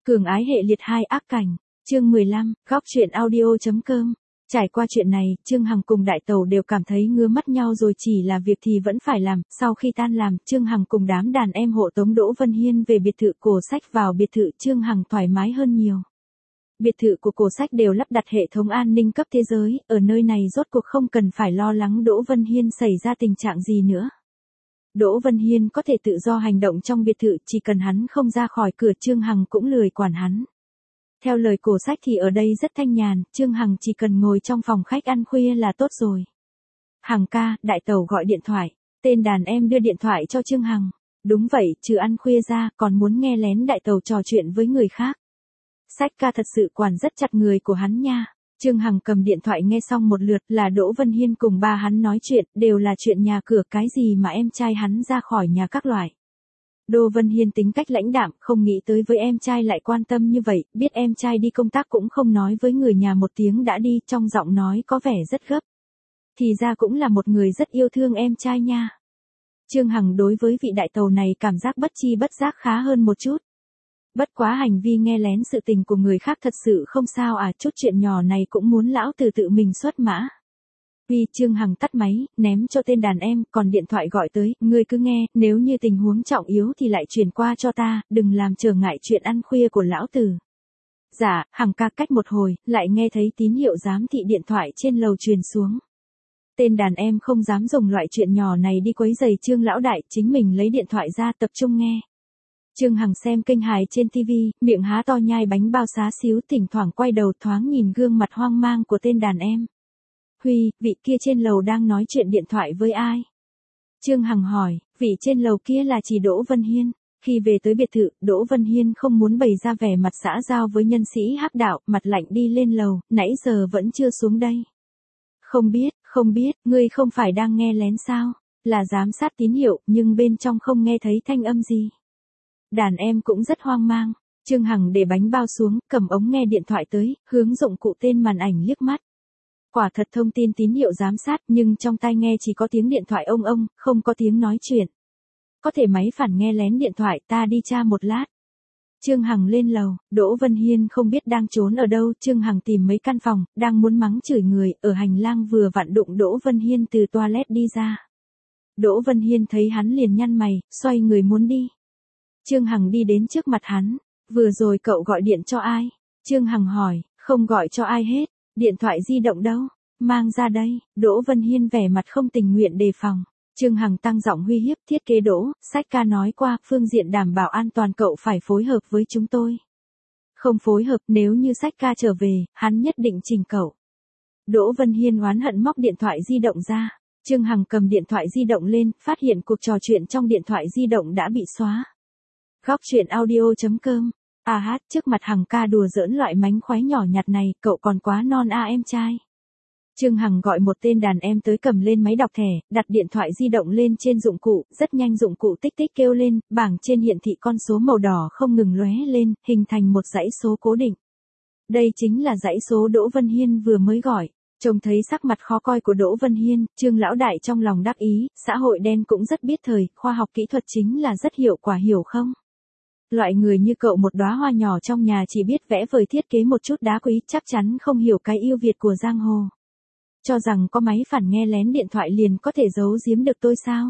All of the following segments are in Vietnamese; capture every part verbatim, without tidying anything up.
Cường ái hệ liệt hai ác cảnh, chương mười lăm, góc truyện audio.com. Trải qua chuyện này, Trương Hằng cùng Đại Tẩu đều cảm thấy ngứa mắt nhau rồi, chỉ là việc thì vẫn phải làm. Sau khi tan làm, Trương Hằng cùng đám đàn em hộ tống Đỗ Vân Hiên về biệt thự Cổ Sách. Vào biệt thự, Trương Hằng thoải mái hơn nhiều. Biệt thự của Cổ Sách đều lắp đặt hệ thống an ninh cấp thế giới, ở nơi này rốt cuộc không cần phải lo lắng Đỗ Vân Hiên xảy ra tình trạng gì nữa. Đỗ Vân Hiên có thể tự do hành động trong biệt thự, chỉ cần hắn không ra khỏi cửa, Trương Hằng cũng lười quản hắn. Theo lời Cổ Sách thì ở đây rất thanh nhàn, Trương Hằng chỉ cần ngồi trong phòng khách ăn khuya là tốt rồi. Hằng ca, Đại Tẩu gọi điện thoại. Tên đàn em đưa điện thoại cho Trương Hằng. Đúng vậy, trừ ăn khuya ra, còn muốn nghe lén Đại Tẩu trò chuyện với người khác. Sách ca thật sự quản rất chặt người của hắn nha. Trương Hằng cầm điện thoại nghe xong một lượt, là Đỗ Vân Hiên cùng ba hắn nói chuyện, đều là chuyện nhà cửa, cái gì mà em trai hắn ra khỏi nhà các loại. Đỗ Vân Hiên tính cách lãnh đạm, không nghĩ tới với em trai lại quan tâm như vậy, biết em trai đi công tác cũng không nói với người nhà một tiếng đã đi, trong giọng nói có vẻ rất gấp. Thì ra cũng là một người rất yêu thương em trai nha. Trương Hằng đối với vị Đại Tẩu này cảm giác bất chi bất giác khá hơn một chút. Bất quá hành vi nghe lén sự tình của người khác thật sự không sao à, chút chuyện nhỏ này cũng muốn lão tử tự mình xuất mã. Vì Trương Hằng tắt máy, ném cho tên đàn em, còn điện thoại gọi tới, ngươi cứ nghe, nếu như tình huống trọng yếu thì lại truyền qua cho ta, đừng làm trở ngại chuyện ăn khuya của lão tử. Dạ, Hằng ca. Cách một hồi, lại nghe thấy tín hiệu giám thị điện thoại trên lầu truyền xuống. Tên đàn em không dám dùng loại chuyện nhỏ này đi quấy rầy Trương lão đại, chính mình lấy điện thoại ra tập trung nghe. Trương Hằng xem kênh hài trên ti vi, miệng há to nhai bánh bao xá xíu, thỉnh thoảng quay đầu thoáng nhìn gương mặt hoang mang của tên đàn em. Huy, vị kia trên lầu đang nói chuyện điện thoại với ai? Trương Hằng hỏi, vị trên lầu kia là chỉ Đỗ Vân Hiên. Khi về tới biệt thự, Đỗ Vân Hiên không muốn bày ra vẻ mặt xã giao với nhân sĩ hắc đạo, mặt lạnh đi lên lầu, nãy giờ vẫn chưa xuống đây. Không biết, không biết, ngươi không phải đang nghe lén sao? Là giám sát tín hiệu, nhưng bên trong không nghe thấy thanh âm gì. Đàn em cũng rất hoang mang. Trương Hằng để bánh bao xuống, cầm ống nghe điện thoại tới, hướng dụng cụ tên màn ảnh liếc mắt. Quả thật thông tin tín hiệu giám sát, nhưng trong tai nghe chỉ có tiếng điện thoại ông ông, không có tiếng nói chuyện. Có thể máy phản nghe lén điện thoại, ta đi tra một lát. Trương Hằng lên lầu, Đỗ Vân Hiên không biết đang trốn ở đâu, Trương Hằng tìm mấy căn phòng, đang muốn mắng chửi người, ở hành lang vừa vặn đụng Đỗ Vân Hiên từ toilet đi ra. Đỗ Vân Hiên thấy hắn liền nhăn mày, xoay người muốn đi. Trương Hằng đi đến trước mặt hắn, vừa rồi cậu gọi điện cho ai? Trương Hằng hỏi, không gọi cho ai hết, điện thoại di động đâu? Mang ra đây. Đỗ Vân Hiên vẻ mặt không tình nguyện đề phòng. Trương Hằng tăng giọng uy hiếp, thiết kế Đỗ, Sách ca nói qua, phương diện đảm bảo an toàn cậu phải phối hợp với chúng tôi. Không phối hợp, nếu như Sách ca trở về, hắn nhất định chỉnh cậu. Đỗ Vân Hiên oán hận móc điện thoại di động ra. Trương Hằng cầm điện thoại di động lên, phát hiện cuộc trò chuyện trong điện thoại di động đã bị xóa. Góc truyện audio.com. À hát, trước mặt Hằng ca đùa giỡn loại mánh khóe nhỏ nhặt này, cậu còn quá non a em trai. Trương Hằng gọi một tên đàn em tới cầm lên máy đọc thẻ, đặt điện thoại di động lên trên dụng cụ, rất nhanh dụng cụ tích tích kêu lên, bảng trên hiển thị con số màu đỏ không ngừng lóe lên, hình thành một dãy số cố định. Đây chính là dãy số Đỗ Vân Hiên vừa mới gọi. Trông thấy sắc mặt khó coi của Đỗ Vân Hiên, Trương lão đại trong lòng đắc ý, xã hội đen cũng rất biết thời, khoa học kỹ thuật chính là rất hiệu quả, hiểu không? Loại người như cậu một đóa hoa nhỏ trong nhà chỉ biết vẽ vời thiết kế một chút đá quý, chắc chắn không hiểu cái yêu Việt của giang hồ. Cho rằng có máy phản nghe lén điện thoại liền có thể giấu giếm được tôi sao?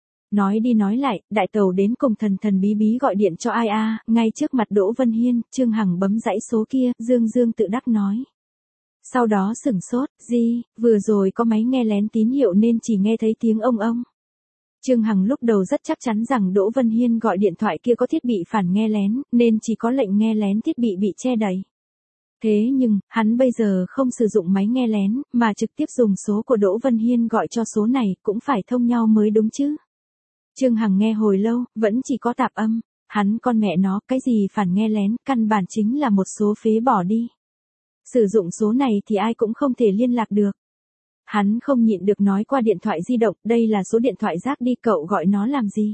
Nói đi nói lại, Đại Tẩu đến cùng thần thần bí bí gọi điện cho ai a? À? Ngay trước mặt Đỗ Vân Hiên, Trương Hằng bấm dãy số kia, dương dương tự đắc nói. Sau đó sửng sốt, gì, vừa rồi có máy nghe lén tín hiệu nên chỉ nghe thấy tiếng ông ông. Trương Hằng lúc đầu rất chắc chắn rằng Đỗ Vân Hiên gọi điện thoại kia có thiết bị phản nghe lén, nên chỉ có lệnh nghe lén thiết bị bị che đậy. Thế nhưng, hắn bây giờ không sử dụng máy nghe lén, mà trực tiếp dùng số của Đỗ Vân Hiên gọi cho số này, cũng phải thông nhau mới đúng chứ. Trương Hằng nghe hồi lâu, vẫn chỉ có tạp âm. Hắn con mẹ nó, cái gì phản nghe lén, căn bản chính là một số phế bỏ đi. Sử dụng số này thì ai cũng không thể liên lạc được. Hắn không nhịn được nói qua điện thoại di động, đây là số điện thoại rác đi, cậu gọi nó làm gì?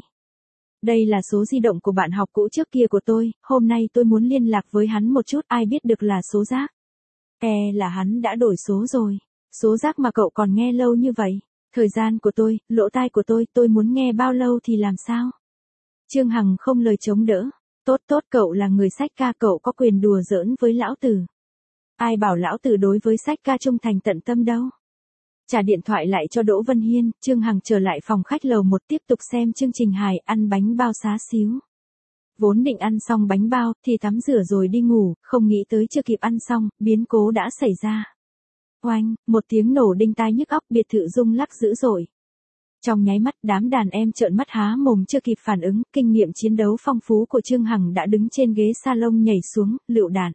Đây là số di động của bạn học cũ trước kia của tôi, hôm nay tôi muốn liên lạc với hắn một chút, ai biết được là số rác. E là hắn đã đổi số rồi. Số rác mà cậu còn nghe lâu như vậy. Thời gian của tôi, lỗ tai của tôi, tôi muốn nghe bao lâu thì làm sao? Trương Hằng không lời chống đỡ. Tốt tốt, cậu là người sách ca, cậu có quyền đùa giỡn với lão tử. Ai bảo lão tử đối với sách ca trung thành tận tâm đâu. Trả điện thoại lại cho Đỗ Vân Hiên, Trương Hằng trở lại phòng khách lầu một tiếp tục xem chương trình hài, ăn bánh bao xá xíu. Vốn định ăn xong bánh bao, thì tắm rửa rồi đi ngủ, không nghĩ tới chưa kịp ăn xong, biến cố đã xảy ra. Oanh, một tiếng nổ đinh tai nhức óc, biệt thự rung lắc dữ dội. Trong nháy mắt, đám đàn em trợn mắt há mồm chưa kịp phản ứng, kinh nghiệm chiến đấu phong phú của Trương Hằng đã đứng trên ghế salon nhảy xuống, lựu đạn.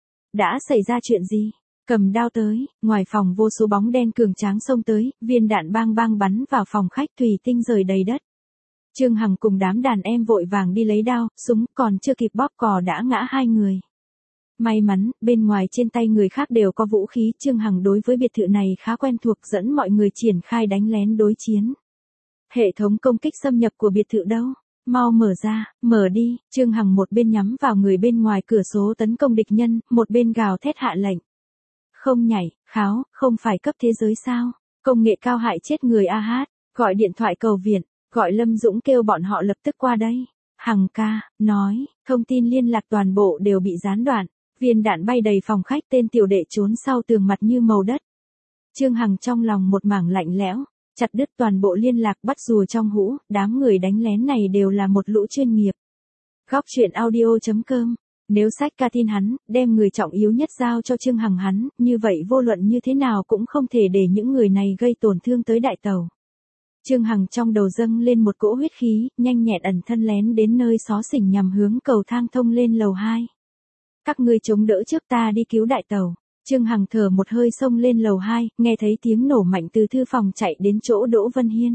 Đã xảy ra chuyện gì? Cầm đao tới, ngoài phòng vô số bóng đen cường tráng xông tới, viên đạn bang bang bắn vào phòng khách, thủy tinh rời đầy đất. Trương Hằng cùng đám đàn em vội vàng đi lấy đao, súng, còn chưa kịp bóp cò đã ngã hai người. May mắn, bên ngoài trên tay người khác đều có vũ khí, Trương Hằng đối với biệt thự này khá quen thuộc, dẫn mọi người triển khai đánh lén đối chiến. Hệ thống công kích xâm nhập của biệt thự đâu? Mau mở ra, mở đi, Trương Hằng một bên nhắm vào người bên ngoài cửa sổ tấn công địch nhân, một bên gào thét hạ lệnh. Không nhảy, kháo, không phải cấp thế giới sao? Công nghệ cao hại chết người a hát, gọi điện thoại cầu viện, gọi Lâm Dũng kêu bọn họ lập tức qua đây. Hằng ca, nói, thông tin liên lạc toàn bộ đều bị gián đoạn, viên đạn bay đầy phòng khách, tên tiểu đệ trốn sau tường mặt như màu đất. Trương Hằng trong lòng một mảng lạnh lẽo, chặt đứt toàn bộ liên lạc, bắt rùa trong hũ, đám người đánh lén này đều là một lũ chuyên nghiệp. Góc truyện audio chấm com. Nếu sách ca tin hắn, đem người trọng yếu nhất giao cho Trương Hằng hắn, như vậy vô luận như thế nào cũng không thể để những người này gây tổn thương tới đại tàu. Trương Hằng trong đầu dâng lên một cỗ huyết khí, nhanh nhẹn ẩn thân lén đến nơi xó xỉnh nhằm hướng cầu thang thông lên lầu hai. Các ngươi chống đỡ trước, ta đi cứu đại tàu. Trương Hằng thở một hơi xông lên lầu hai, nghe thấy tiếng nổ mạnh từ thư phòng chạy đến chỗ Đỗ Vân Hiên.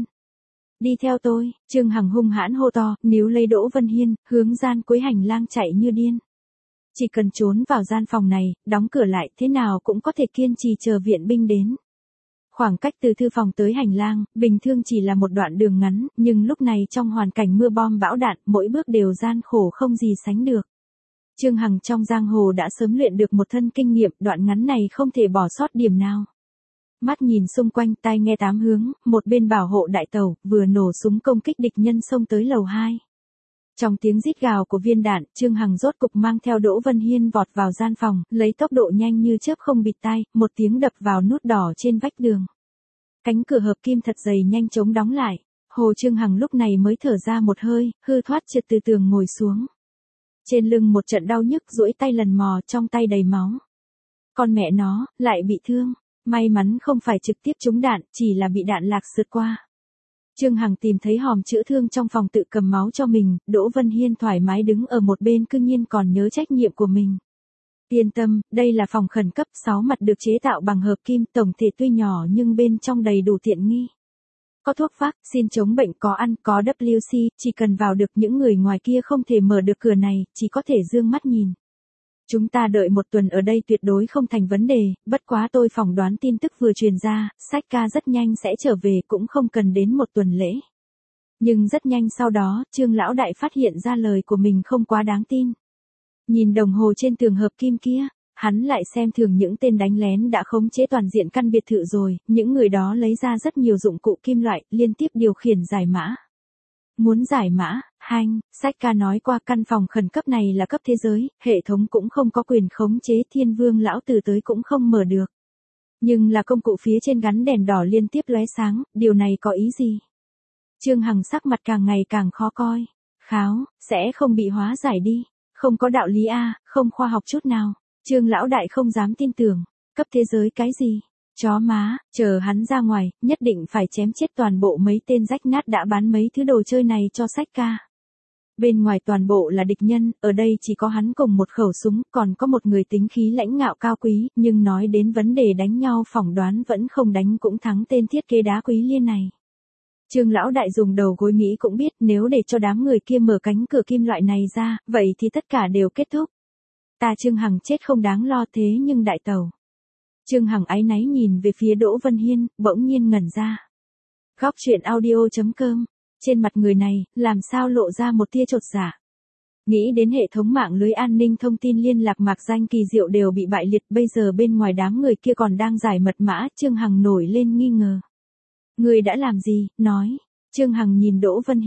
Đi theo tôi, Trương Hằng hung hãn hô to, níu lấy Đỗ Vân Hiên, hướng gian cuối hành lang chạy như điên. Chỉ cần trốn vào gian phòng này, đóng cửa lại, thế nào cũng có thể kiên trì chờ viện binh đến. Khoảng cách từ thư phòng tới hành lang, bình thường chỉ là một đoạn đường ngắn, nhưng lúc này trong hoàn cảnh mưa bom bão đạn, mỗi bước đều gian khổ không gì sánh được. Trương Hằng trong giang hồ đã sớm luyện được một thân kinh nghiệm, đoạn ngắn này không thể bỏ sót điểm nào. Mắt nhìn xung quanh, tai nghe tám hướng, một bên bảo hộ đại tàu, vừa nổ súng công kích địch nhân xông tới lầu hai. Trong tiếng rít gào của viên đạn, Trương Hằng rốt cục mang theo Đỗ Vân Hiên vọt vào gian phòng, lấy tốc độ nhanh như chớp không bịt tai, một tiếng đập vào nút đỏ trên vách đường. Cánh cửa hợp kim thật dày nhanh chóng đóng lại. Hồ Trương Hằng lúc này mới thở ra một hơi, hư thoát trượt từ tường ngồi xuống. Trên lưng một trận đau nhức, duỗi tay lần mò, trong tay đầy máu. Con mẹ nó, lại bị thương. May mắn không phải trực tiếp trúng đạn, chỉ là bị đạn lạc sượt qua. Trương Hằng tìm thấy hòm chữa thương trong phòng tự cầm máu cho mình, Đỗ Vân Hiên thoải mái đứng ở một bên cư nhiên còn nhớ trách nhiệm của mình. Yên tâm, đây là phòng khẩn cấp, sáu mặt được chế tạo bằng hợp kim, tổng thể tuy nhỏ nhưng bên trong đầy đủ tiện nghi. Có thuốc vác, xin chống bệnh, có ăn, có W C, chỉ cần vào được, những người ngoài kia không thể mở được cửa này, chỉ có thể dương mắt nhìn. Chúng ta đợi một tuần ở đây tuyệt đối không thành vấn đề, bất quá tôi phỏng đoán tin tức vừa truyền ra, sách ca rất nhanh sẽ trở về, cũng không cần đến một tuần lễ. Nhưng rất nhanh sau đó, Trương Lão Đại phát hiện ra lời của mình không quá đáng tin. Nhìn đồng hồ trên tường hợp kim kia, hắn lại xem thường những tên đánh lén đã khống chế toàn diện căn biệt thự rồi, những người đó lấy ra rất nhiều dụng cụ kim loại, liên tiếp điều khiển giải mã. Muốn giải mã, hanh, sách ca nói qua căn phòng khẩn cấp này là cấp thế giới, hệ thống cũng không có quyền khống chế, Thiên Vương lão tử tới cũng không mở được. Nhưng là công cụ phía trên gắn đèn đỏ liên tiếp lóe sáng, điều này có ý gì? Trương Hằng sắc mặt càng ngày càng khó coi. Kháo, sẽ không bị hóa giải đi. Không có đạo lý a, không khoa học chút nào. Trương Lão Đại không dám tin tưởng. Cấp thế giới cái gì? Chó má, chờ hắn ra ngoài, nhất định phải chém chết toàn bộ mấy tên rách nát đã bán mấy thứ đồ chơi này cho sách ca. Bên ngoài toàn bộ là địch nhân, ở đây chỉ có hắn cùng một khẩu súng, còn có một người tính khí lãnh ngạo cao quý, nhưng nói đến vấn đề đánh nhau phỏng đoán vẫn không đánh cũng thắng tên thiết kế đá quý liên này. Trương Lão Đại dùng đầu gối nghĩ cũng biết, nếu để cho đám người kia mở cánh cửa kim loại này ra, vậy thì tất cả đều kết thúc. Ta Trương Hằng chết không đáng lo, thế nhưng đại tàu. Trương Hằng áy náy nhìn về phía Đỗ Vân Hiên, bỗng nhiên ngẩn ra. Góc truyện audio chấm com. Trên mặt người này, làm sao lộ ra một tia chột dạ. Nghĩ đến hệ thống mạng lưới an ninh thông tin liên lạc mạc danh kỳ diệu đều bị bại liệt, bây giờ bên ngoài đám người kia còn đang giải mật mã, Trương Hằng nổi lên nghi ngờ. Người đã làm gì, nói. Trương Hằng nhìn Đỗ Vân Hiên.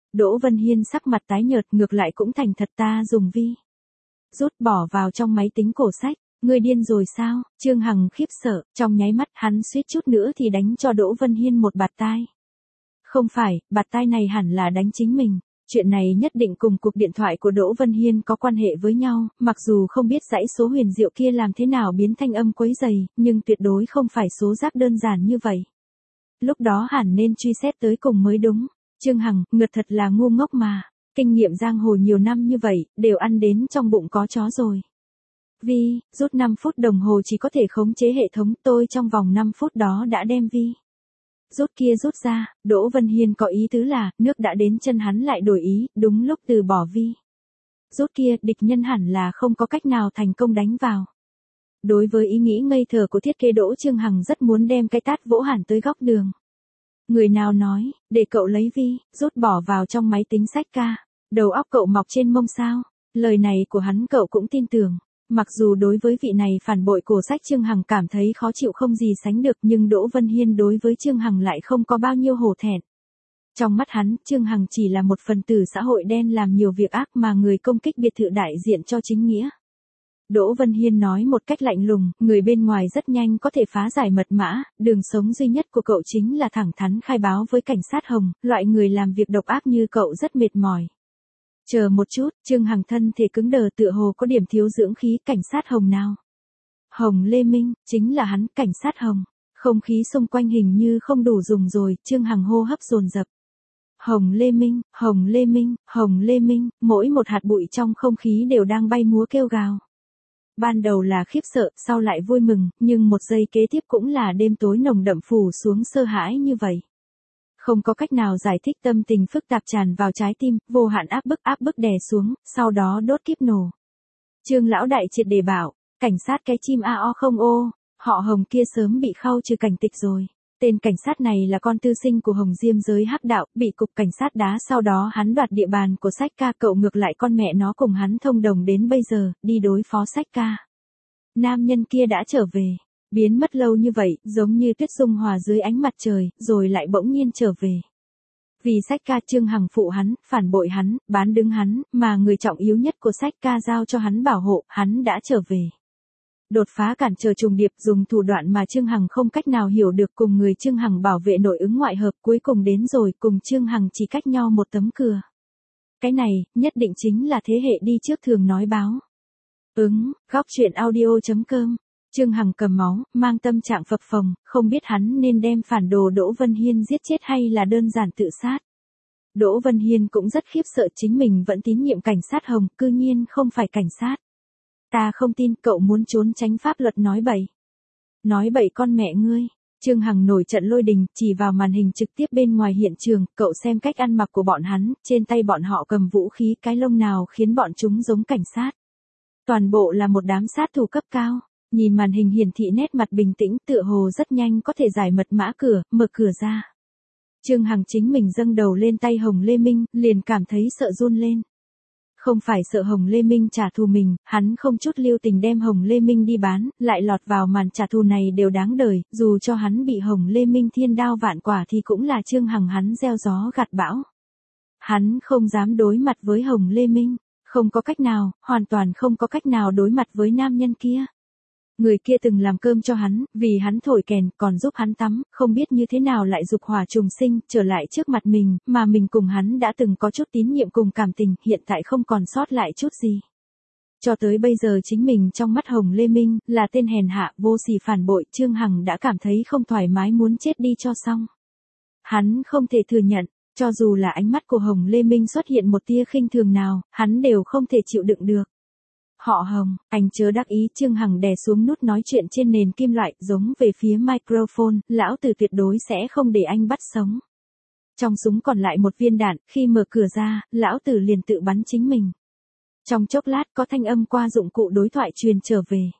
Đỗ Vân Hiên sắc mặt tái nhợt, ngược lại cũng thành thật, ta dùng vi. Rút bỏ vào trong máy tính cổ sách. Ngươi điên rồi sao? Trương Hằng khiếp sợ, trong nháy mắt hắn suýt chút nữa thì đánh cho Đỗ Vân Hiên một bạt tai. Không phải, bạt tai này hẳn là đánh chính mình. Chuyện này nhất định cùng cuộc điện thoại của Đỗ Vân Hiên có quan hệ với nhau, mặc dù không biết dãy số huyền diệu kia làm thế nào biến thanh âm quấy rầy, nhưng tuyệt đối không phải số rác đơn giản như vậy. Lúc đó hẳn nên truy xét tới cùng mới đúng. Trương Hằng, ngược thật là ngu ngốc mà. Kinh nghiệm giang hồ nhiều năm như vậy, đều ăn đến trong bụng có chó rồi. Vi, rút năm phút đồng hồ chỉ có thể khống chế hệ thống, tôi trong vòng năm phút đó đã đem vi. Rút kia rút ra, Đỗ Vân Hiên có ý tứ là, nước đã đến chân hắn lại đổi ý, đúng lúc từ bỏ vi. Rút kia, địch nhân hẳn là không có cách nào thành công đánh vào. Đối với ý nghĩ ngây thơ của thiết kế Đỗ Trương Hằng rất muốn đem cái tát vỗ hẳn tới góc đường. Người nào nói, để cậu lấy vi, rút bỏ vào trong máy tính sách ca. Đầu óc cậu mọc trên mông sao? Lời này của hắn cậu cũng tin tưởng. Mặc dù đối với vị này phản bội cổ sách Trương Hằng cảm thấy khó chịu không gì sánh được, nhưng Đỗ Vân Hiên đối với Trương Hằng lại không có bao nhiêu hổ thẹn. Trong mắt hắn, Trương Hằng chỉ là một phần tử xã hội đen làm nhiều việc ác mà người công kích biệt thự đại diện cho chính nghĩa. Đỗ Vân Hiên nói một cách lạnh lùng, người bên ngoài rất nhanh có thể phá giải mật mã, đường sống duy nhất của cậu chính là thẳng thắn khai báo với cảnh sát Hồng, loại người làm việc độc ác như cậu rất mệt mỏi. Chờ một chút, Trương Hằng thân thể cứng đờ tựa hồ có điểm thiếu dưỡng khí, cảnh sát Hồng nào? Hồng Lê Minh, chính là hắn, cảnh sát Hồng. Không khí xung quanh hình như không đủ dùng rồi, Trương Hằng hô hấp dồn dập. Hồng Lê Minh, Hồng Lê Minh, Hồng Lê Minh, mỗi một hạt bụi trong không khí đều đang bay múa kêu gào. Ban đầu là khiếp sợ, sau lại vui mừng, nhưng một giây kế tiếp cũng là đêm tối nồng đậm phủ xuống sợ hãi như vậy. Không có cách nào giải thích tâm tình phức tạp tràn vào trái tim, vô hạn áp bức áp bức đè xuống, sau đó đốt kíp nổ. Trương lão đại triệt để bảo, cảnh sát cái chim a o không ô, họ Hồng kia sớm bị khau trừ cảnh tịch rồi. Tên cảnh sát này là con tư sinh của Hồng Diêm giới hắc đạo, bị cục cảnh sát đá, sau đó hắn đoạt địa bàn của Sách Ca, cậu ngược lại con mẹ nó cùng hắn thông đồng đến bây giờ, đi đối phó Sách Ca. Nam nhân kia đã trở về, biến mất lâu như vậy, giống như tuyết dung hòa dưới ánh mặt trời, rồi lại bỗng nhiên trở về. Vì Sách Ca, Trương Hằng phụ hắn, phản bội hắn, bán đứng hắn, mà người trọng yếu nhất của Sách Ca giao cho hắn bảo hộ, hắn đã trở về. Đột phá cản trở trùng điệp, dùng thủ đoạn mà Trương Hằng không cách nào hiểu được, cùng người Trương Hằng bảo vệ nội ứng ngoại hợp, cuối cùng đến rồi, cùng Trương Hằng chỉ cách nhau một tấm cửa. Cái này, nhất định chính là thế hệ đi trước thường nói báo. Ứng, góc truyện audio chấm com. Trương Hằng cầm máu, mang tâm trạng phập phồng, không biết hắn nên đem phản đồ Đỗ Vân Hiên giết chết hay là đơn giản tự sát. Đỗ Vân Hiên cũng rất khiếp sợ, chính mình vẫn tín nhiệm cảnh sát Hồng, cư nhiên không phải cảnh sát. Ta không tin, cậu muốn trốn tránh pháp luật, nói bậy. Nói bậy con mẹ ngươi. Trương Hằng nổi trận lôi đình, chỉ vào màn hình trực tiếp bên ngoài hiện trường, cậu xem cách ăn mặc của bọn hắn, trên tay bọn họ cầm vũ khí, cái lông nào khiến bọn chúng giống cảnh sát. Toàn bộ là một đám sát thủ cấp cao. Nhìn màn hình hiển thị nét mặt bình tĩnh, tựa hồ rất nhanh có thể giải mật mã cửa, mở cửa ra. Trương Hằng chính mình dâng đầu lên tay Hồng Lê Minh, liền cảm thấy sợ run lên. Không phải sợ Hồng Lê Minh trả thù mình, hắn không chút lưu tình đem Hồng Lê Minh đi bán, lại lọt vào màn trả thù này đều đáng đời, dù cho hắn bị Hồng Lê Minh thiên đao vạn quả thì cũng là Trương Hằng hắn gieo gió gặt bão. Hắn không dám đối mặt với Hồng Lê Minh, không có cách nào, hoàn toàn không có cách nào đối mặt với nam nhân kia. Người kia từng làm cơm cho hắn, vì hắn thổi kèn, còn giúp hắn tắm, không biết như thế nào lại dục hỏa trùng sinh, trở lại trước mặt mình, mà mình cùng hắn đã từng có chút tín nhiệm cùng cảm tình, hiện tại không còn sót lại chút gì. Cho tới bây giờ chính mình trong mắt Hồng Lê Minh, là tên hèn hạ, vô sỉ phản bội, Trương Hằng đã cảm thấy không thoải mái muốn chết đi cho xong. Hắn không thể thừa nhận, cho dù là ánh mắt của Hồng Lê Minh xuất hiện một tia khinh thường nào, hắn đều không thể chịu đựng được. Họ Hồng, anh chớ đắc ý, Trương Hằng đè xuống nút nói chuyện trên nền kim loại, giống về phía microphone, lão tử tuyệt đối sẽ không để anh bắt sống. Trong súng còn lại một viên đạn, khi mở cửa ra, lão tử liền tự bắn chính mình. Trong chốc lát có thanh âm qua dụng cụ đối thoại truyền trở về.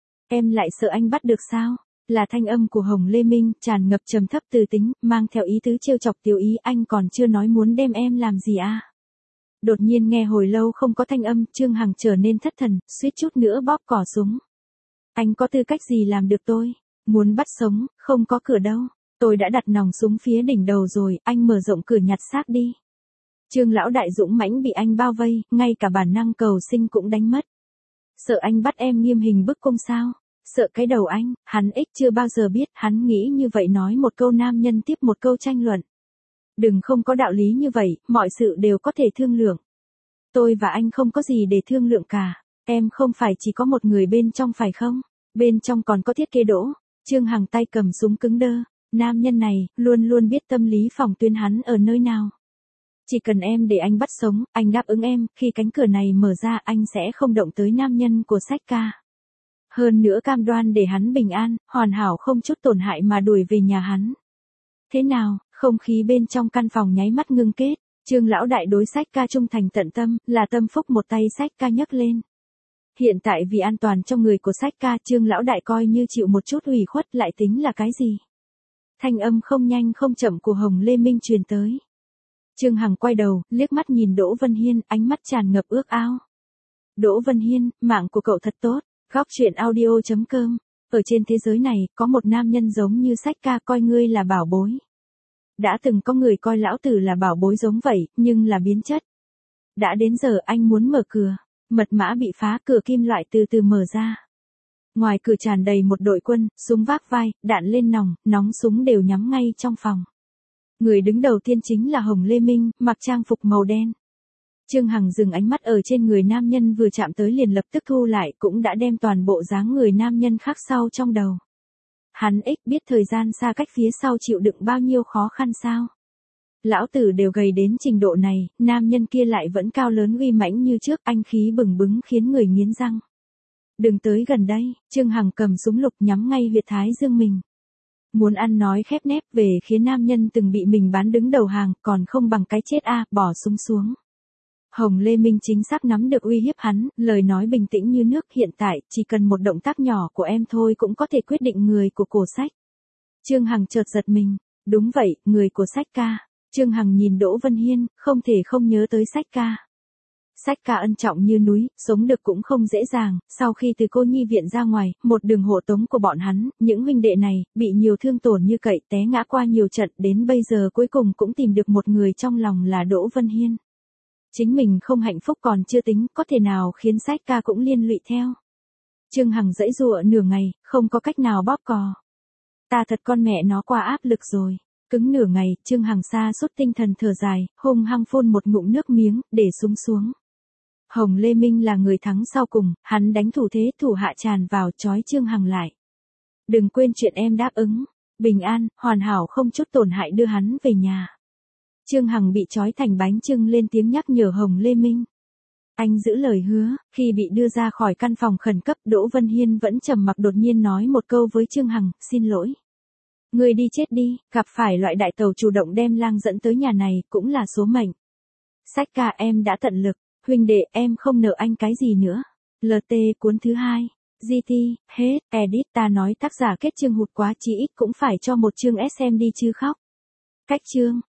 Em lại sợ anh bắt được sao? Là thanh âm của Hồng Lê Minh, tràn ngập trầm thấp từ tính, mang theo ý tứ trêu chọc tiểu ý, anh còn chưa nói muốn đem em làm gì à? Đột nhiên nghe hồi lâu không có thanh âm, Trương Hằng trở nên thất thần, suýt chút nữa bóp cò súng. Anh có tư cách gì làm được tôi? Muốn bắt sống, không có cửa đâu. Tôi đã đặt nòng súng phía đỉnh đầu rồi, anh mở rộng cửa nhặt xác đi. Trương lão đại dũng mãnh bị anh bao vây, ngay cả bản năng cầu sinh cũng đánh mất. Sợ anh bắt em nghiêm hình bức cung sao? Sợ cái đầu anh, hắn ích chưa bao giờ biết, hắn nghĩ như vậy nói một câu nam nhân tiếp một câu tranh luận. Đừng không có đạo lý như vậy, mọi sự đều có thể thương lượng. Tôi và anh không có gì để thương lượng cả, em không phải chỉ có một người bên trong phải không? Bên trong còn có Thiết Kế Đỗ. Trương Hằng tay cầm súng cứng đơ, nam nhân này, luôn luôn biết tâm lý phòng tuyến hắn ở nơi nào. Chỉ cần em để anh bắt sống, anh đáp ứng em, khi cánh cửa này mở ra anh sẽ không động tới nam nhân của Sách Ca. Hơn nữa cam đoan để hắn bình an, hoàn hảo không chút tổn hại mà đuổi về nhà hắn. Thế nào, không khí bên trong căn phòng nháy mắt ngưng kết, Trương lão đại đối Sách Ca trung thành tận tâm, là tâm phúc một tay Sách Ca nhấc lên. Hiện tại vì an toàn cho người của Sách Ca, Trương lão đại coi như chịu một chút ủy khuất lại tính là cái gì? Thanh âm không nhanh không chậm của Hồng Lê Minh truyền tới. Trương Hằng quay đầu, liếc mắt nhìn Đỗ Vân Hiên, ánh mắt tràn ngập ước ao. Đỗ Vân Hiên, mạng của cậu thật tốt. Góc chuyện audio chấm com. Ở trên thế giới này, có một nam nhân giống như Sách Ca coi ngươi là bảo bối. Đã từng có người coi lão tử là bảo bối giống vậy, nhưng là biến chất. Đã đến giờ anh muốn mở cửa. Mật mã bị phá, cửa kim loại từ từ mở ra. Ngoài cửa tràn đầy một đội quân, súng vác vai, đạn lên nòng, nóng súng đều nhắm ngay trong phòng. Người đứng đầu tiên chính là Hồng Lê Minh, mặc trang phục màu đen. Trương Hằng dừng ánh mắt ở trên người nam nhân vừa chạm tới liền lập tức thu lại, cũng đã đem toàn bộ dáng người nam nhân khác sau trong đầu. Hắn ích biết thời gian xa cách phía sau chịu đựng bao nhiêu khó khăn sao. Lão tử đều gầy đến trình độ này, nam nhân kia lại vẫn cao lớn uy mãnh như trước, anh khí bừng bừng khiến người nghiến răng. Đừng tới gần đây, Trương Hằng cầm súng lục nhắm ngay huyệt thái dương mình. Muốn ăn nói khép nép về khiến nam nhân từng bị mình bán đứng đầu hàng, còn không bằng cái chết a, bỏ súng xuống. Hồng Lê Minh chính xác nắm được uy hiếp hắn, lời nói bình tĩnh như nước, hiện tại, chỉ cần một động tác nhỏ của em thôi cũng có thể quyết định người của cổ Sách. Trương Hằng chợt giật mình, đúng vậy, người của Sách Ca. Trương Hằng nhìn Đỗ Vân Hiên, không thể không nhớ tới Sách Ca. Sách Ca ân trọng như núi, sống được cũng không dễ dàng, sau khi từ cô nhi viện ra ngoài, một đường hộ tống của bọn hắn, những huynh đệ này, bị nhiều thương tổn như cậy, té ngã qua nhiều trận, đến bây giờ cuối cùng cũng tìm được một người trong lòng là Đỗ Vân Hiên. Chính mình không hạnh phúc còn chưa tính, có thể nào khiến Sách Ca cũng liên lụy theo. Trương Hằng giãy giụa nửa ngày, không có cách nào bóp cò. Ta thật con mẹ nó qua áp lực rồi. Cứng nửa ngày, Trương Hằng sa sút tinh thần thở dài, hung hăng phun một ngụm nước miếng, để súng xuống. Hồng Lê Minh là người thắng sau cùng, hắn đánh thủ thế, thủ hạ tràn vào trói Trương Hằng lại. Đừng quên chuyện em đáp ứng, bình an, hoàn hảo không chút tổn hại đưa hắn về nhà. Trương Hằng bị trói thành bánh chưng lên tiếng nhắc nhở Hồng Lê Minh. Anh giữ lời hứa, khi bị đưa ra khỏi căn phòng khẩn cấp, Đỗ Vân Hiên vẫn trầm mặc, đột nhiên nói một câu với Trương Hằng, xin lỗi. Người đi chết đi, gặp phải loại đại tàu chủ động đem lang dẫn tới nhà này, cũng là số mệnh. Sách Ca em đã tận lực, huynh đệ em không nợ anh cái gì nữa. lờ tê cuốn thứ hai, giê tê, hết, edit ta nói tác giả kết chương hụt quá, chí ít cũng phải cho một chương ét em đi chứ khóc. Cách chương.